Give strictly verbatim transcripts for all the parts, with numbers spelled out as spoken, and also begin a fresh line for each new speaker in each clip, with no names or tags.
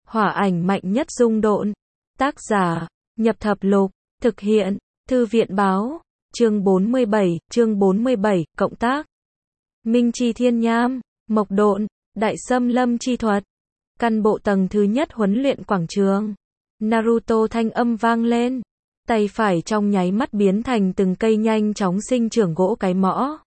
Hỏa ảnh mạnh nhất dung độn. Tác giả, Nhập Thập Lục. Thực hiện, Thư viện Báo. Chương bốn mươi bảy, chương bốn mươi bảy, cộng tác. Minh Chi Thiên Nham, Mộc Độn, Đại Xâm Lâm Chi Thuật. Căn bộ tầng thứ nhất huấn luyện quảng trường. Naruto thanh âm vang lên. Tay phải trong nháy mắt biến thành từng cây nhanh chóng sinh trưởng gỗ cái mõ.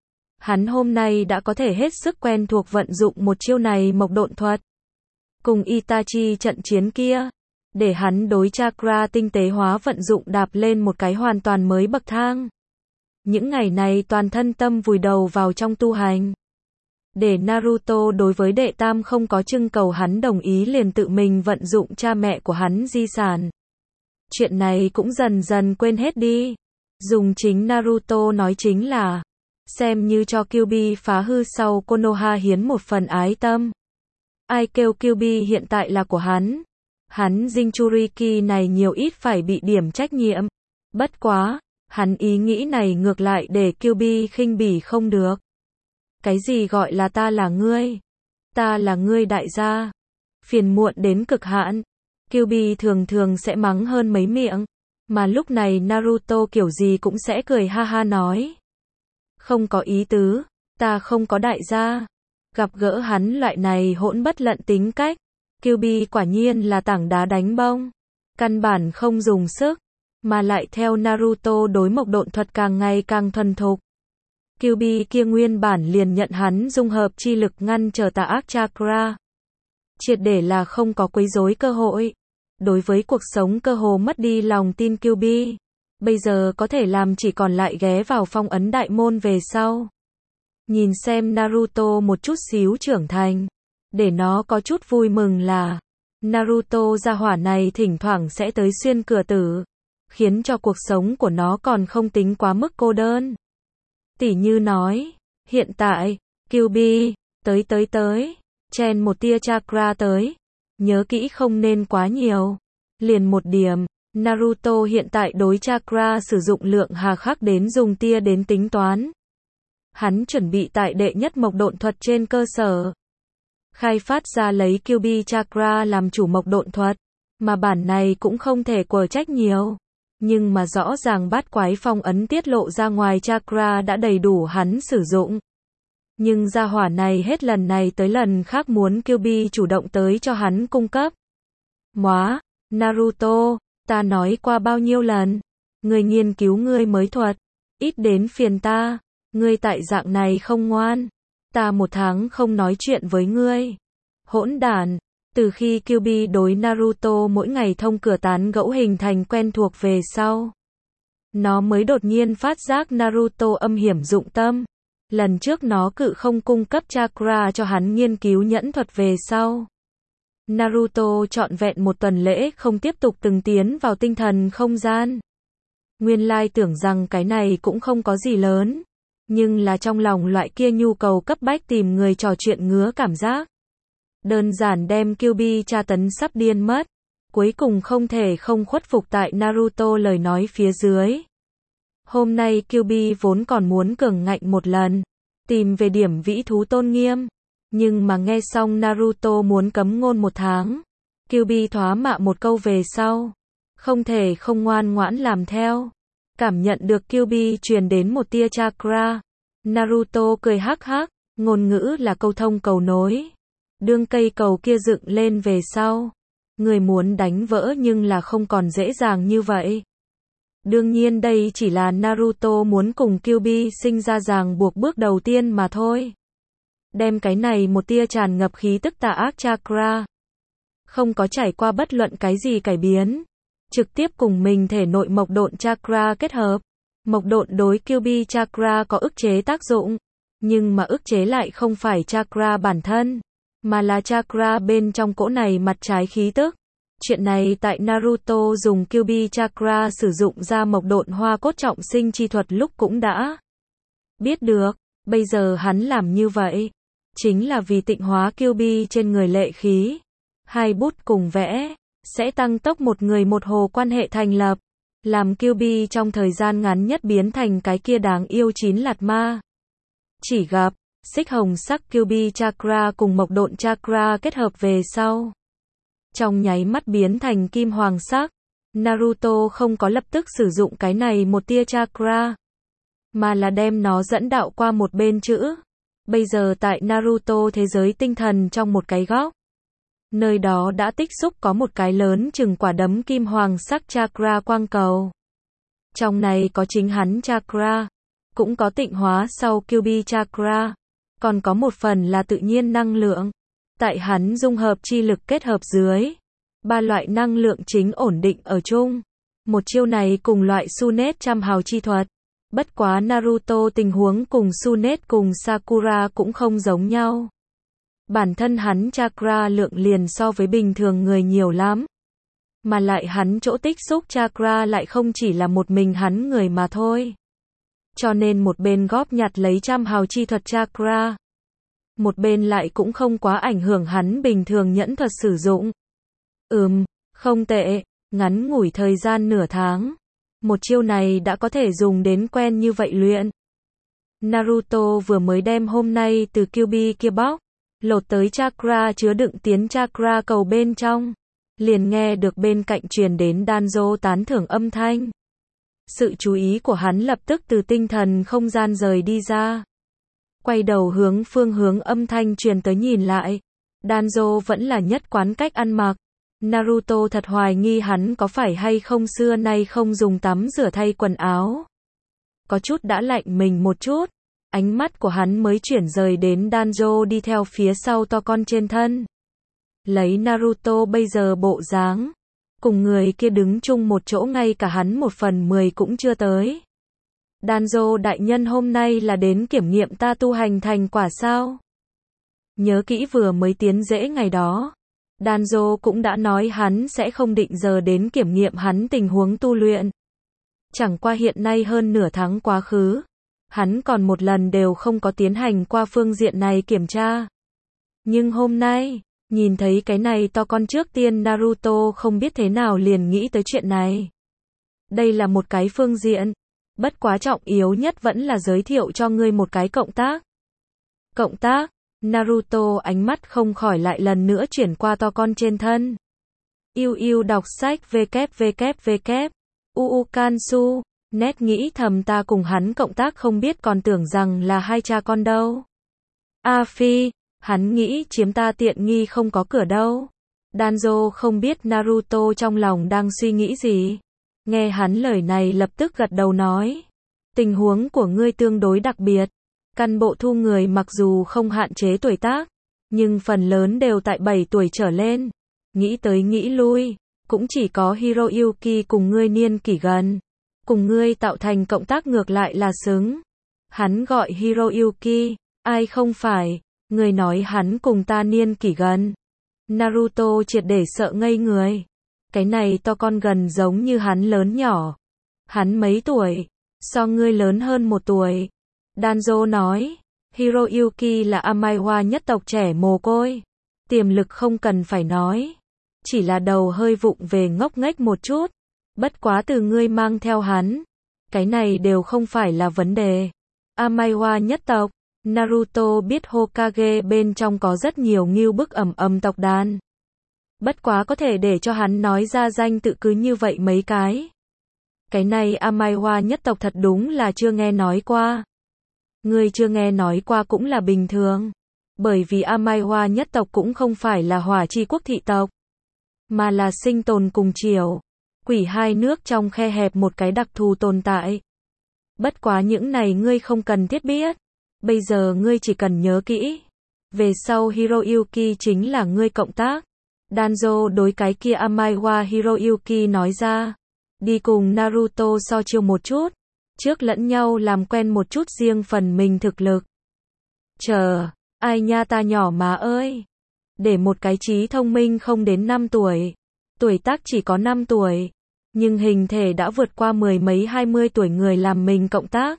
Hắn hôm nay đã có thể hết sức quen thuộc vận dụng một chiêu này Mộc Độn thuật. Cùng Itachi trận chiến kia, để hắn đối chakra tinh tế hóa vận dụng đạp lên một cái hoàn toàn mới bậc thang. Những ngày này toàn thân tâm vùi đầu vào trong tu hành. Để Naruto đối với đệ tam không có trưng cầu hắn đồng ý liền tự mình vận dụng cha mẹ của hắn di sản. Chuyện này cũng dần dần quên hết đi. Dùng chính Naruto nói chính là, xem như cho Kyuubi phá hư sau Konoha hiến một phần ái tâm. Ai kêu Kyuubi hiện tại là của hắn. Hắn Jinchuriki này nhiều ít phải bị điểm trách nhiệm. Bất quá, hắn ý nghĩ này ngược lại để Kyuubi khinh bỉ không được. Cái gì gọi là ta là ngươi? Ta là ngươi đại gia. Phiền muộn đến cực hạn. Kyuubi thường thường sẽ mắng hơn mấy miệng. Mà lúc này Naruto kiểu gì cũng sẽ cười ha ha nói. Không có ý tứ, ta không có đại gia. Gặp gỡ hắn loại này hỗn bất lận tính cách. Kyuubi quả nhiên là tảng đá đánh bông. Căn bản không dùng sức. Mà lại theo Naruto đối Mộc Độn thuật càng ngày càng thuần thục. Kyuubi kia nguyên bản liền nhận hắn dung hợp chi lực ngăn trở tà ác chakra. Triệt để là không có quấy rối cơ hội. Đối với cuộc sống cơ hồ mất đi lòng tin Kyuubi. Bây giờ có thể làm chỉ còn lại ghé vào phong ấn đại môn về sau. Nhìn xem Naruto một chút xíu trưởng thành. Để nó có chút vui mừng là Naruto gia hỏa này thỉnh thoảng sẽ tới xuyên cửa tử. Khiến cho cuộc sống của nó còn không tính quá mức cô đơn. Tỉ như nói, hiện tại, Kyuubi, tới tới tới, chen một tia chakra tới. Nhớ kỹ không nên quá nhiều. Liền một điểm, Naruto hiện tại đối chakra sử dụng lượng hà khắc đến dùng tia đến tính toán. Hắn chuẩn bị tại đệ nhất Mộc Độn thuật trên cơ sở. Khai phát ra lấy Kyuubi chakra làm chủ Mộc Độn thuật. Mà bản này cũng không thể quở trách nhiều. Nhưng mà rõ ràng bát quái phong ấn tiết lộ ra ngoài chakra đã đầy đủ hắn sử dụng. Nhưng gia hỏa này hết lần này tới lần khác muốn Kyuubi chủ động tới cho hắn cung cấp. Móa, Naruto, ta nói qua bao nhiêu lần. Ngươi nghiên cứu ngươi mới thuật. Ít đến phiền ta. Ngươi tại dạng này không ngoan. Ta một tháng không nói chuyện với ngươi. Hỗn đản. Từ khi Kyuubi đối Naruto mỗi ngày thông cửa tán gẫu hình thành quen thuộc về sau. Nó mới đột nhiên phát giác Naruto âm hiểm dụng tâm. Lần trước nó cự không cung cấp chakra cho hắn nghiên cứu nhẫn thuật về sau. Naruto trọn vẹn một tuần lễ không tiếp tục từng tiến vào tinh thần không gian. Nguyên lai tưởng rằng cái này cũng không có gì lớn. Nhưng là trong lòng loại kia nhu cầu cấp bách tìm người trò chuyện ngứa cảm giác. Đơn giản đem Kyuubi tra tấn sắp điên mất. Cuối cùng không thể không khuất phục tại Naruto lời nói phía dưới. Hôm nay Kyuubi vốn còn muốn cường ngạnh một lần. Tìm về điểm vĩ thú tôn nghiêm. Nhưng mà nghe xong Naruto muốn cấm ngôn một tháng. Kyuubi thoá mạ một câu về sau. Không thể không ngoan ngoãn làm theo. Cảm nhận được Kyuubi truyền đến một tia chakra. Naruto cười hắc hắc. Ngôn ngữ là câu thông cầu nối. Đương cây cầu kia dựng lên về sau. Người muốn đánh vỡ nhưng là không còn dễ dàng như vậy. Đương nhiên đây chỉ là Naruto muốn cùng Kyuubi sinh ra ràng buộc bước đầu tiên mà thôi. Đem cái này một tia tràn ngập khí tức tà ác chakra. Không có trải qua bất luận cái gì cải biến. Trực tiếp cùng mình thể nội Mộc Độn chakra kết hợp. Mộc Độn đối Kyuubi chakra có ức chế tác dụng. Nhưng mà ức chế lại không phải chakra bản thân. Mà là chakra bên trong cỗ này mặt trái khí tức. Chuyện này tại Naruto dùng Kyuubi chakra sử dụng ra Mộc Độn hoa cốt trọng sinh chi thuật lúc cũng đã biết được. Bây giờ hắn làm như vậy. Chính là vì tịnh hóa Kyuubi trên người lệ khí. Hai bút cùng vẽ. Sẽ tăng tốc một người một hồ quan hệ thành lập. Làm Kyuubi trong thời gian ngắn nhất biến thành cái kia đáng yêu chín lạt ma. Chỉ gặp. Xích hồng sắc Kyuubi chakra cùng Mộc Độn chakra kết hợp về sau. trong nháy mắt biến thành kim hoàng sắc. Naruto không có lập tức sử dụng cái này một tia chakra, mà là đem nó dẫn đạo qua một bên chữ. Bây giờ tại Naruto thế giới tinh thần trong một cái góc, nơi đó đã tích xúc có một cái lớn chừng quả đấm kim hoàng sắc chakra quang cầu. Trong này có chính hắn chakra, cũng có tịnh hóa sau Kyuubi chakra, còn có một phần là tự nhiên năng lượng. Tại hắn dung hợp chi lực kết hợp dưới, ba loại năng lượng chính ổn định ở chung. Một chiêu này cùng loại Sunet trăm hào chi thuật. Bất quá Naruto tình huống cùng Sunet cùng Sakura cũng không giống nhau. Bản thân hắn chakra lượng liền so với bình thường người nhiều lắm. Mà lại hắn chỗ tích xúc chakra lại không chỉ là một mình hắn người mà thôi. Cho nên một bên góp nhặt lấy trăm hào chi thuật chakra, một bên lại cũng không quá ảnh hưởng hắn bình thường nhẫn thuật sử dụng. Ừm, không tệ, ngắn ngủi thời gian nửa tháng. Một chiêu này đã có thể dùng đến quen như vậy luyện. Naruto vừa mới đem hôm nay từ Kyuubi kia bóc, lột tới chakra chứa đựng tiến chakra cầu bên trong. Liền nghe được bên cạnh truyền đến Danzo tán thưởng âm thanh. Sự chú ý của hắn lập tức từ tinh thần không gian rời đi ra. Quay đầu hướng phương hướng âm thanh truyền tới nhìn lại. Danzo vẫn là nhất quán cách ăn mặc. Naruto thật hoài nghi hắn có phải hay không xưa nay không dùng tắm rửa thay quần áo. Có chút đã lạnh mình một chút. Ánh mắt của hắn mới chuyển rời đến Danzo đi theo phía sau to con trên thân. Lấy Naruto bây giờ bộ dáng, cùng người kia đứng chung một chỗ ngay cả hắn một phần mười cũng chưa tới. Danzo đại nhân hôm nay là đến kiểm nghiệm ta tu hành thành quả sao? Nhớ kỹ vừa mới tiến dễ ngày đó, Danzo cũng đã nói hắn sẽ không định giờ đến kiểm nghiệm hắn tình huống tu luyện. Chẳng qua hiện nay hơn nửa tháng quá khứ, hắn còn một lần đều không có tiến hành qua phương diện này kiểm tra. Nhưng hôm nay, nhìn thấy cái này to con trước tiên Naruto không biết thế nào liền nghĩ tới chuyện này. Đây là một cái phương diện, bất quá trọng yếu nhất vẫn là giới thiệu cho ngươi một cái cộng tác. Cộng tác, Naruto ánh mắt không khỏi lại lần nữa chuyển qua to con trên thân. Yêu yêu đọc sách www, uu kansu, nét nghĩ thầm ta cùng hắn cộng tác không biết còn tưởng rằng là hai cha con đâu. A Phi, hắn nghĩ chiếm ta tiện nghi không có cửa đâu. Danzo không biết Naruto trong lòng đang suy nghĩ gì. Nghe hắn lời này lập tức gật đầu nói. Tình huống của ngươi tương đối đặc biệt. Căn bộ thu người mặc dù không hạn chế tuổi tác, nhưng phần lớn đều tại bảy tuổi trở lên. Nghĩ tới nghĩ lui, cũng chỉ có Hiroyuki cùng ngươi niên kỷ gần. Cùng ngươi tạo thành cộng tác ngược lại là xứng. Hắn gọi Hiroyuki, ai không phải, người nói hắn cùng ta niên kỷ gần. Naruto triệt để sợ ngây người. Cái này to con gần giống như hắn lớn nhỏ. Hắn mấy tuổi? So ngươi lớn hơn một tuổi. Danzo nói, Hiroyuki là Amaiwa nhất tộc trẻ mồ côi. Tiềm lực không cần phải nói. Chỉ là đầu hơi vụng về ngốc nghếch một chút. Bất quá từ ngươi mang theo hắn. Cái này đều không phải là vấn đề. Amaiwa nhất tộc. Naruto biết Hokage bên trong có rất nhiều ngưu bức ẩm ầm tộc đàn. Bất quá có thể để cho hắn nói ra danh tự cứ như vậy mấy cái. Cái này Amaiwa nhất tộc thật đúng là chưa nghe nói qua. Người chưa nghe nói qua cũng là bình thường. Bởi vì Amaiwa nhất tộc cũng không phải là hỏa chi quốc thị tộc, mà là sinh tồn cùng triều. Quỷ hai nước trong khe hẹp một cái đặc thù tồn tại. Bất quá những này ngươi không cần thiết biết. Bây giờ ngươi chỉ cần nhớ kỹ. Về sau Hiroyuki chính là ngươi cộng tác. Danzo đối cái kia Amaiwa Hiroyuki nói ra. Đi cùng Naruto so chiêu một chút. Trước lẫn nhau làm quen một chút riêng phần mình thực lực. Chờ, ai nha ta nhỏ má ơi. Để một cái trí thông minh không đến năm tuổi. Tuổi tác chỉ có năm tuổi. Nhưng hình thể đã vượt qua mười mấy hai mươi tuổi người làm mình cộng tác.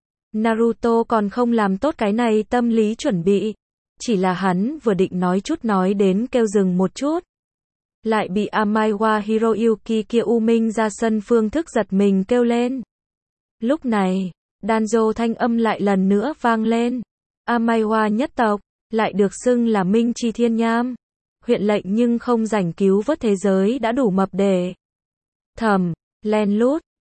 Naruto còn không làm tốt cái này tâm lý chuẩn bị. Chỉ là hắn vừa định nói chút nói đến kêu dừng một chút. Lại bị Amaiwa Hiroyuki kia u minh ra sân phương thức giật mình kêu lên. Lúc này, Danzo thanh âm lại lần nữa vang lên. Amaiwa nhất tộc, lại được xưng là Minh Chi Thiên Nham. huyện lệnh nhưng không rảnh cứu vớt thế giới đã đủ mập để thầm, len lút,